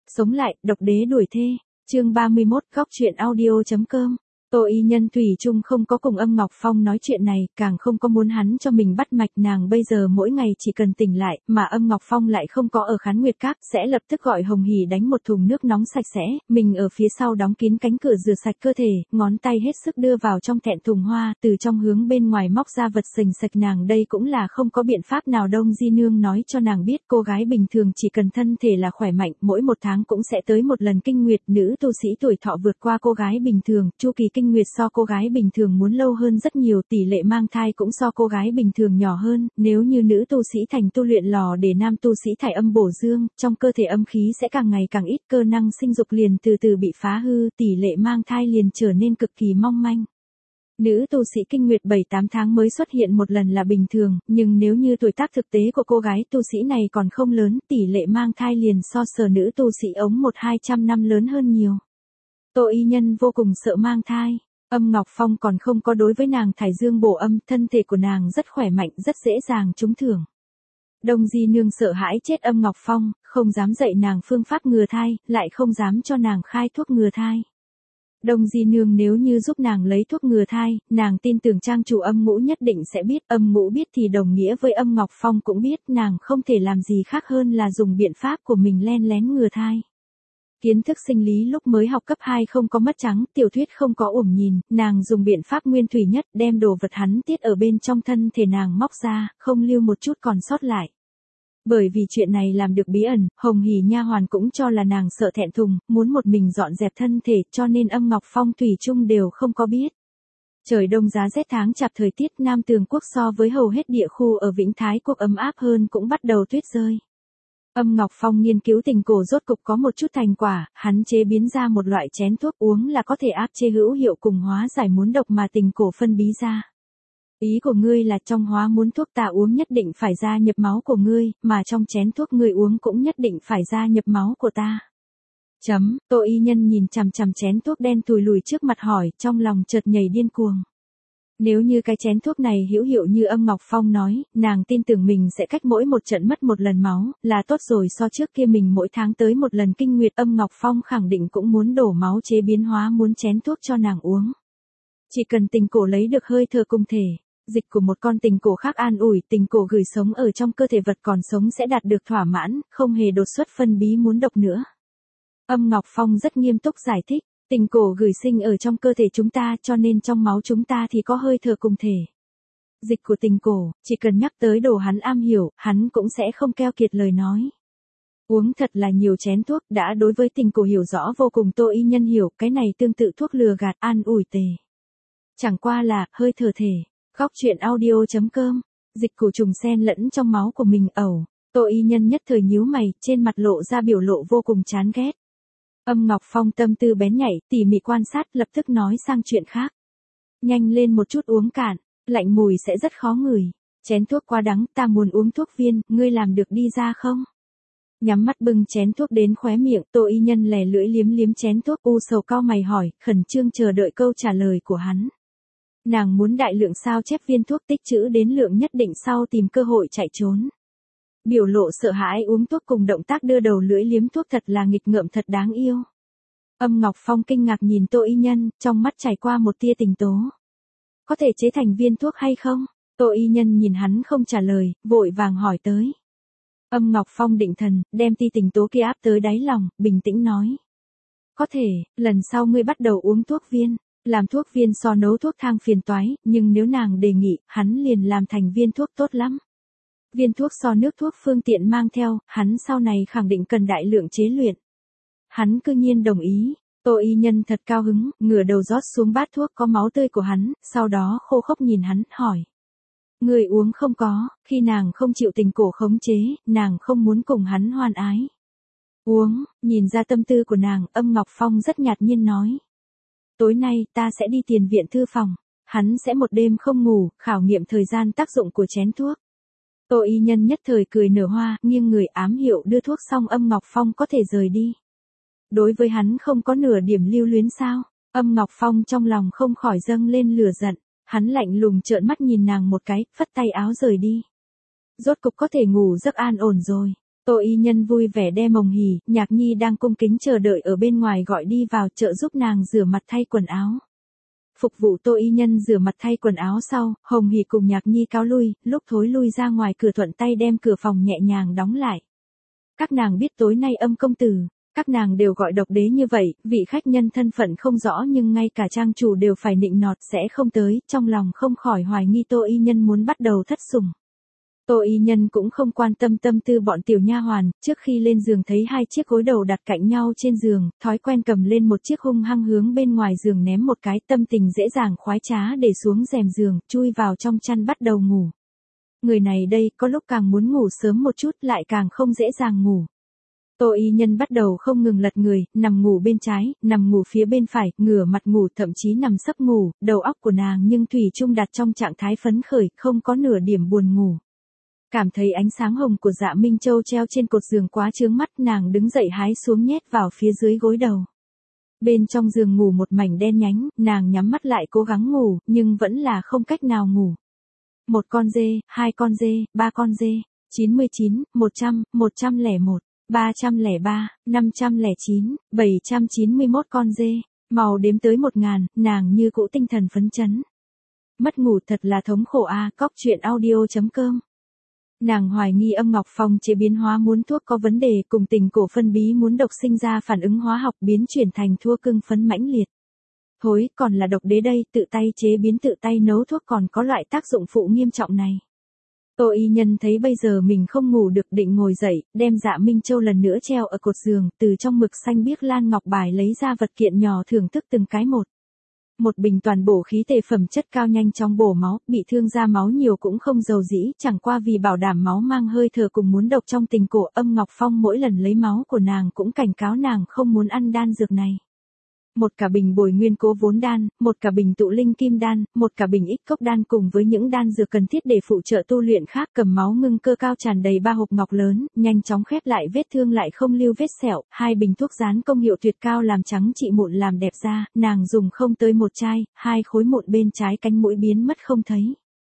Sống lại, độc đế đuổi thê. Chương 31, góc truyện audio.com. Tô Y Nhân thủy chung không có cùng Âm Ngọc Phong nói chuyện này, càng không có muốn hắn cho mình bắt mạch. Nàng bây giờ mỗi ngày chỉ cần tỉnh lại, mà Âm Ngọc Phong lại không có ở Khán Nguyệt Các, sẽ lập tức gọi Hồng Hỉ đánh một thùng nước nóng sạch sẽ, mình ở phía sau đóng kín cánh cửa rửa sạch cơ thể, ngón tay hết sức đưa vào trong thẹn thùng hoa, từ trong hướng bên ngoài móc ra vật sình sạch. Nàng đây cũng là không có biện pháp nào. Đông Di Nương nói cho nàng biết, cô gái bình thường chỉ cần thân thể là khỏe mạnh, mỗi một tháng cũng sẽ tới một lần kinh nguyệt. Nữ tu sĩ tuổi thọ vượt qua cô gái bình thường, chu kỳ kinh nguyệt so cô gái bình thường muốn lâu hơn rất nhiều, tỷ lệ mang thai cũng so cô gái bình thường nhỏ hơn. Nếu như nữ tu sĩ thành tu luyện lò để nam tu sĩ thải âm bổ dương, trong cơ thể âm khí sẽ càng ngày càng ít, cơ năng sinh dục liền từ từ bị phá hư, tỷ lệ mang thai liền trở nên cực kỳ mong manh. Nữ tu sĩ kinh nguyệt 7-8 tháng mới xuất hiện một lần là bình thường, nhưng nếu như tuổi tác thực tế của cô gái tu sĩ này còn không lớn, tỷ lệ mang thai liền so sờ nữ tu sĩ ống 100-200 năm lớn hơn nhiều. Tô Y Nhân vô cùng sợ mang thai. Âm Ngọc Phong còn không có đối với nàng thải dương bổ âm, thân thể của nàng rất khỏe mạnh, rất dễ dàng trúng thưởng. Đông Di Nương sợ hãi chết Âm Ngọc Phong, không dám dạy nàng phương pháp ngừa thai, lại không dám cho nàng khai thuốc ngừa thai. Đông Di Nương nếu như giúp nàng lấy thuốc ngừa thai, nàng tin tưởng trang chủ Âm Ngũ nhất định sẽ biết, Âm Ngũ biết thì đồng nghĩa với Âm Ngọc Phong cũng biết, nàng không thể làm gì khác hơn là dùng biện pháp của mình len lén ngừa thai. Kiến thức sinh lý lúc mới học cấp 2 không có mất trắng, tiểu thuyết không có ổm nhìn, nàng dùng biện pháp nguyên thủy nhất, đem đồ vật hắn tiết ở bên trong thân thể nàng móc ra, không lưu một chút còn sót lại. Bởi vì chuyện này làm được bí ẩn, Hồng Hỉ nha hoàn cũng cho là nàng sợ thẹn thùng, muốn một mình dọn dẹp thân thể, cho nên Âm Ngọc Phong thủy chung đều không có biết. Trời đông giá rét tháng chạp, thời tiết Nam Tường Quốc so với hầu hết địa khu ở Vĩnh Thái Quốc ấm áp hơn, cũng bắt đầu tuyết rơi. Âm Ngọc Phong nghiên cứu tình cổ rốt cục có một chút thành quả, hắn chế biến ra một loại chén thuốc uống là có thể áp chế hữu hiệu cùng hóa giải muốn độc mà tình cổ phân bí ra. Ý của ngươi là trong hóa muốn thuốc ta uống nhất định phải gia nhập máu của ngươi, mà trong chén thuốc ngươi uống cũng nhất định phải gia nhập máu của ta. Tô Y Nhân nhìn chằm chằm chén thuốc đen tùi lùi trước mặt hỏi, trong lòng chợt nhảy điên cuồng. Nếu như cái chén thuốc này hữu hiệu như Âm Ngọc Phong nói, nàng tin tưởng mình sẽ cách mỗi một trận mất một lần máu, là tốt rồi. So trước kia mình mỗi tháng tới một lần kinh nguyệt, Âm Ngọc Phong khẳng định cũng muốn đổ máu chế biến hóa muốn chén thuốc cho nàng uống. Chỉ cần tình cổ lấy được hơi thở cùng thể, dịch của một con tình cổ khác an ủi, tình cổ gửi sống ở trong cơ thể vật còn sống sẽ đạt được thỏa mãn, không hề đột xuất phân bí muốn độc nữa. Âm Ngọc Phong rất nghiêm túc giải thích. Tình cổ gửi sinh ở trong cơ thể chúng ta, cho nên trong máu chúng ta thì có hơi thở cùng thể. Dịch của tình cổ, chỉ cần nhắc tới đồ hắn am hiểu, hắn cũng sẽ không keo kiệt lời nói. Uống thật là nhiều chén thuốc, đã đối với tình cổ hiểu rõ vô cùng. Tô Y Nhân hiểu, cái này tương tự thuốc lừa gạt, an ủi tề. Chẳng qua là, hơi thở thể. Góc truyện audio.com. Dịch cổ trùng xen lẫn trong máu của mình ẩu. Tô Y Nhân nhất thời nhíu mày, trên mặt lộ ra biểu lộ vô cùng chán ghét. Âm Ngọc Phong tâm tư bén nhạy, tỉ mỉ quan sát, lập tức nói sang chuyện khác. Nhanh lên một chút uống cạn, lạnh mùi sẽ rất khó ngửi. Chén thuốc quá đắng, ta muốn uống thuốc viên, ngươi làm được đi ra không? Nhắm mắt bưng chén thuốc đến khóe miệng, Tô Y Nhân lè lưỡi liếm liếm chén thuốc, u sầu cau mày hỏi, khẩn trương chờ đợi câu trả lời của hắn. Nàng muốn đại lượng sao chép viên thuốc, tích trữ đến lượng nhất định sau tìm cơ hội chạy trốn. Biểu lộ sợ hãi uống thuốc cùng động tác đưa đầu lưỡi liếm thuốc thật là nghịch ngợm, thật đáng yêu. Âm Ngọc Phong kinh ngạc nhìn Tô Y Nhân, trong mắt trải qua một tia tình tố. Có thể chế thành viên thuốc hay không? Tô Y Nhân nhìn hắn không trả lời, vội vàng hỏi tới. Âm Ngọc Phong định thần, đem tia tình tố kia áp tới đáy lòng, bình tĩnh nói. Có thể, lần sau ngươi bắt đầu uống thuốc viên. Làm thuốc viên so nấu thuốc thang phiền toái, nhưng nếu nàng đề nghị, hắn liền làm thành viên thuốc tốt lắm. Viên thuốc so nước thuốc phương tiện mang theo, hắn sau này khẳng định cần đại lượng chế luyện. Hắn cư nhiên đồng ý. Tô Y Nhân thật cao hứng, ngửa đầu rót xuống bát thuốc có máu tươi của hắn, sau đó khô khốc nhìn hắn, hỏi. Người uống không có, khi nàng không chịu tình cổ khống chế, nàng không muốn cùng hắn hoan ái. Uống, nhìn ra tâm tư của nàng, Âm Ngọc Phong rất nhạt nhiên nói. Tối nay, ta sẽ đi tiền viện thư phòng. Hắn sẽ một đêm không ngủ, khảo nghiệm thời gian tác dụng của chén thuốc. Tô Y Nhân nhất thời cười nở hoa, nghiêng người ám hiệu đưa thuốc xong Âm Ngọc Phong có thể rời đi. Đối với hắn không có nửa điểm lưu luyến sao? Âm Ngọc Phong trong lòng không khỏi dâng lên lửa giận, hắn lạnh lùng trợn mắt nhìn nàng một cái, phất tay áo rời đi. Rốt cục có thể ngủ giấc an ổn rồi. Tô y nhân vui vẻ đem Mộng Hỉ, Nhạc Nhi đang cung kính chờ đợi ở bên ngoài gọi đi vào trợ giúp nàng rửa mặt thay quần áo. Phục vụ Tô y nhân rửa mặt thay quần áo sau, Hồng Hỉ cùng Nhạc Nhi cáo lui, lúc thối lui ra ngoài cửa thuận tay đem cửa phòng nhẹ nhàng đóng lại. Các nàng biết tối nay Âm công tử, các nàng đều gọi độc đế như vậy, vị khách nhân thân phận không rõ nhưng ngay cả trang chủ đều phải nịnh nọt sẽ không tới, trong lòng không khỏi hoài nghi Tô y nhân muốn bắt đầu thất sủng. Tô y nhân cũng không quan tâm tâm tư bọn tiểu nha hoàn, trước khi lên giường thấy hai chiếc gối đầu đặt cạnh nhau trên giường, thói quen cầm lên một chiếc hung hăng hướng bên ngoài giường ném một cái, tâm tình dễ dàng khoái trá để xuống rèm giường, chui vào trong chăn bắt đầu ngủ. Người này đây, có lúc càng muốn ngủ sớm một chút lại càng không dễ dàng ngủ. Tô y nhân bắt đầu không ngừng lật người, nằm ngủ bên trái, nằm ngủ phía bên phải, ngửa mặt ngủ, thậm chí nằm sấp ngủ, đầu óc của nàng nhưng thủy chung đặt trong trạng thái phấn khởi, không có nửa điểm buồn ngủ. Cảm thấy ánh sáng hồng của Dạ Minh Châu treo trên cột giường quá chướng mắt, nàng đứng dậy hái xuống nhét vào phía dưới gối đầu. Bên trong giường ngủ một mảnh đen nhánh, nàng nhắm mắt lại cố gắng ngủ, nhưng vẫn là không cách nào ngủ. Một con dê, hai con dê, ba con dê, 99, 100, 101, 303, 509, 791 con dê, màu đếm tới 1000, nàng như cũ tinh thần phấn chấn. Mất ngủ thật là thống khổ a. Cóc truyện audio.com. Nàng hoài nghi Âm Ngọc Phong chế biến hóa muốn thuốc có vấn đề, cùng tình cổ phân bí muốn độc sinh ra phản ứng hóa học biến chuyển thành thua cưng phấn mãnh liệt. Thối, còn là độc đế đây, tự tay chế biến tự tay nấu thuốc còn có loại tác dụng phụ nghiêm trọng này. Tô y nhân thấy bây giờ mình không ngủ được, định ngồi dậy, đem Dạ Minh Châu lần nữa treo ở cột giường, từ trong mực xanh biếc lan ngọc bài lấy ra vật kiện nhỏ thưởng thức từng cái một. Một bình toàn bổ khí tề phẩm chất cao nhanh chóng bổ máu, bị thương ra máu nhiều cũng không dầu dĩ, chẳng qua vì bảo đảm máu mang hơi thở cùng muốn độc trong tình cổ, Âm Ngọc Phong mỗi lần lấy máu của nàng cũng cảnh cáo nàng không muốn ăn đan dược này. Một cả bình bồi nguyên cố vốn đan, một cả bình tụ linh kim đan, một cả bình ích cốc đan cùng với những đan dược cần thiết để phụ trợ tu luyện khác, cầm máu ngưng cơ cao tràn đầy 3 hộp ngọc lớn, nhanh chóng khép lại vết thương lại không lưu vết sẹo, 2 bình thuốc dán công hiệu tuyệt cao làm trắng trị mụn làm đẹp da, nàng dùng không tới 1 chai, 2 khối mụn bên trái cánh mũi biến mất không thấy.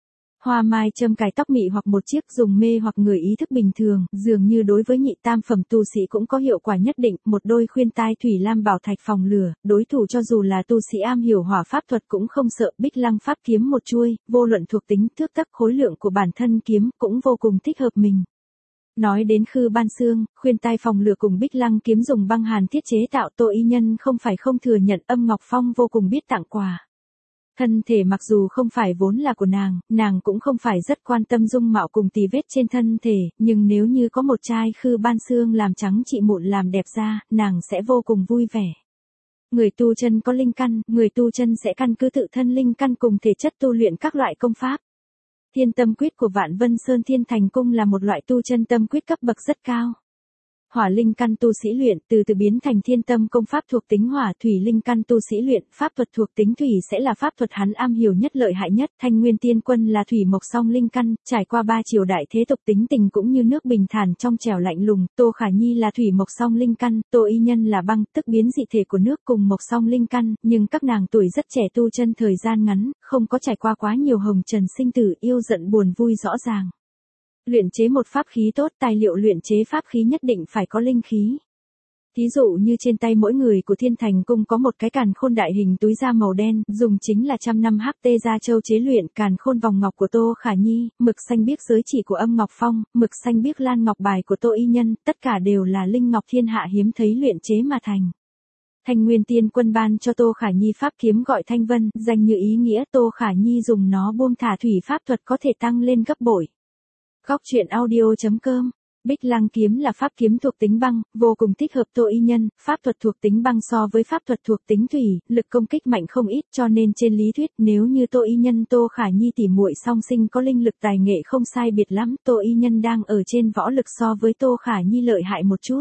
Hoa mai châm cài tóc mị hoặc một chiếc dùng mê hoặc người ý thức bình thường, dường như đối với nhị tam phẩm tu sĩ cũng có hiệu quả nhất định, một đôi khuyên tai thủy lam bảo thạch phòng lửa, đối thủ cho dù là tu sĩ am hiểu hỏa pháp thuật cũng không sợ, Bích Lăng pháp kiếm một chuôi, vô luận thuộc tính, thước tấc khối lượng của bản thân kiếm cũng vô cùng thích hợp mình. Nói đến khư ban xương, khuyên tai phòng lửa cùng Bích Lăng kiếm dùng băng hàn thiết chế tạo, Tô y nhân không phải không thừa nhận Âm Ngọc Phong vô cùng biết tặng quà. Thân thể mặc dù không phải vốn là của nàng cũng không phải rất quan tâm dung mạo cùng tì vết trên thân thể, nhưng nếu như có một chai khư ban xương làm trắng trị mụn làm đẹp da, nàng sẽ vô cùng vui vẻ. Người tu chân có linh căn, người tu chân sẽ căn cứ tự thân linh căn cùng thể chất tu luyện các loại công pháp. Thiên tâm quyết của Vạn Vân Sơn Thiên Thành Cung là một loại tu chân tâm quyết cấp bậc rất cao. Hỏa linh căn tu sĩ luyện, từ từ biến thành thiên tâm công pháp thuộc tính hỏa, thủy linh căn tu sĩ luyện, pháp thuật thuộc tính thủy sẽ là pháp thuật hắn am hiểu nhất lợi hại nhất, Thanh Nguyên Tiên Quân là thủy mộc song linh căn, trải qua 3 triều đại thế tục tính tình cũng như nước bình thản trong trẻo lạnh lùng, Tô Khả Nhi là thủy mộc song linh căn, Tô y nhân là băng, tức biến dị thể của nước cùng mộc song linh căn, nhưng các nàng tuổi rất trẻ tu chân thời gian ngắn, không có trải qua quá nhiều hồng trần sinh tử, yêu giận buồn vui rõ ràng. Luyện chế một pháp khí tốt, tài liệu luyện chế pháp khí nhất định phải có linh khí. Thí dụ như trên tay mỗi người của Thiên Thành Cung có một cái càn khôn đại hình túi da màu đen, dùng chính là 100 năm hắc tê gia châu chế luyện, càn khôn vòng ngọc của Tô Khả Nhi, mực xanh biếc giới chỉ của Âm Ngọc Phong, mực xanh biếc lan ngọc bài của Tô y nhân, tất cả đều là linh ngọc thiên hạ hiếm thấy luyện chế mà thành. Thanh Nguyên Tiên Quân ban cho Tô Khả Nhi pháp kiếm gọi Thanh Vân, danh như ý nghĩa, Tô Khả Nhi dùng nó buông thả thủy pháp thuật có thể tăng lên gấp bội. Cóc truyện audio.com. Bích Lăng kiếm là pháp kiếm thuộc tính băng, vô cùng thích hợp Tô y nhân, pháp thuật thuộc tính băng so với pháp thuật thuộc tính thủy, lực công kích mạnh không ít, cho nên trên lý thuyết nếu như Tô y nhân Tô Khả Nhi tỉ muội song sinh có linh lực tài nghệ không sai biệt lắm, Tô y nhân đang ở trên võ lực so với Tô Khả Nhi lợi hại một chút.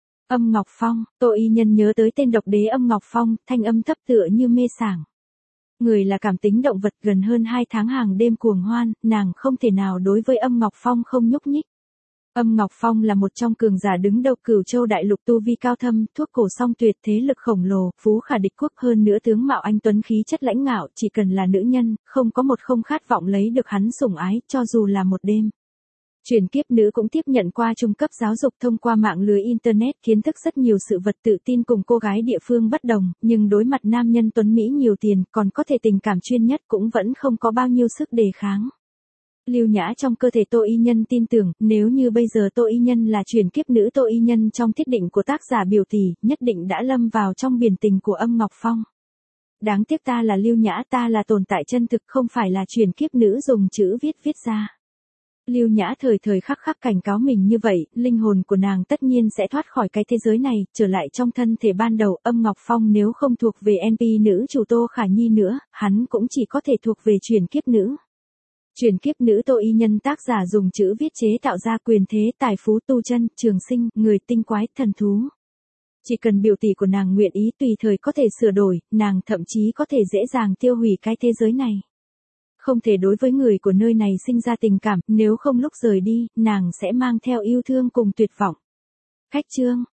Âm Ngọc Phong, Tô y nhân nhớ tới tên độc đế Âm Ngọc Phong, thanh âm thấp tựa như mê sảng. Người là cảm tính động vật, gần hơn 2 tháng hàng đêm cuồng hoan, nàng không thể nào đối với Âm Ngọc Phong không nhúc nhích. Âm Ngọc Phong là một trong cường giả đứng đầu Cửu Châu đại lục, tu vi cao thâm, thuốc cổ song tuyệt, thế lực khổng lồ, phú khả địch quốc, hơn nữa tướng mạo anh tuấn khí chất lãnh ngạo, chỉ cần là nữ nhân, không có một không khát vọng lấy được hắn sủng ái, cho dù là một đêm. Chuyển kiếp nữ cũng tiếp nhận qua trung cấp giáo dục thông qua mạng lưới Internet, kiến thức rất nhiều sự vật, tự tin cùng cô gái địa phương bất đồng, nhưng đối mặt nam nhân tuấn Mỹ nhiều tiền, còn có thể tình cảm chuyên nhất cũng vẫn không có bao nhiêu sức đề kháng. Lưu nhã trong cơ thể Tô Y Nhân tin tưởng, nếu như bây giờ Tô Y Nhân là chuyển kiếp nữ Tô Y Nhân trong thiết định của tác giả biểu tỷ, nhất định đã lâm vào trong biển tình của Âm Ngọc Phong. Đáng tiếc ta là Lưu nhã, ta là tồn tại chân thực, không phải là chuyển kiếp nữ dùng chữ viết ra. Lưu nhã thời thời khắc khắc cảnh cáo mình như vậy, linh hồn của nàng tất nhiên sẽ thoát khỏi cái thế giới này, trở lại trong thân thể ban đầu. Âm Ngọc Phong nếu không thuộc về NP nữ chủ Tô Khả Nhi nữa, hắn cũng chỉ có thể thuộc về chuyển kiếp nữ. Chuyển kiếp nữ Tô Y Nhân tác giả dùng chữ viết chế tạo ra quyền thế, tài phú, tu chân, trường sinh, người tinh quái, thần thú. Chỉ cần biểu tỷ của nàng nguyện ý tùy thời có thể sửa đổi, nàng thậm chí có thể dễ dàng tiêu hủy cái thế giới này. Không thể đối với người của nơi này sinh ra tình cảm, nếu không lúc rời đi, nàng sẽ mang theo yêu thương cùng tuyệt vọng. Khách chương